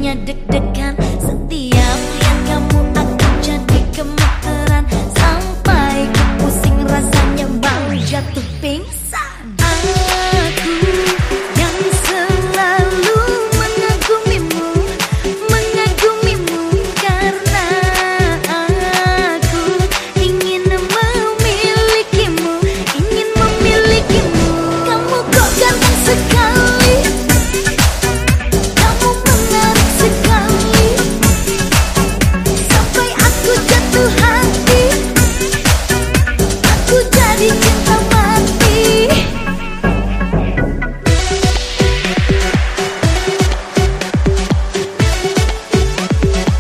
rasanya deg-degan. Setiap lihat kamu aku jadi gemeteran, sampai ku pusing rasanya mau jatuh pingsan. Aku yang selalu mengagumimu, mengagumimu karena aku ingin memilikimu, ingin memilikimu. Kamu kok ganteng sekali, kamu menarik sekali, sampai aku jatuh hati, aku jadi cinta mati.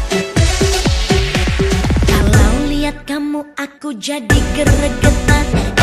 Kalau lihat kamu aku jadi gregetan.